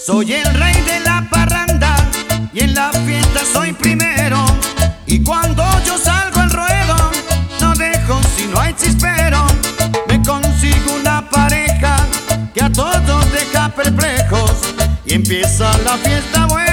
Soy el rey de la parranda y en la fiesta soy primero. Y cuando yo salgo al ruedo no dejo si no hay chispero. Me consigo una pareja que a todos deja perplejos y empieza la fiesta buena.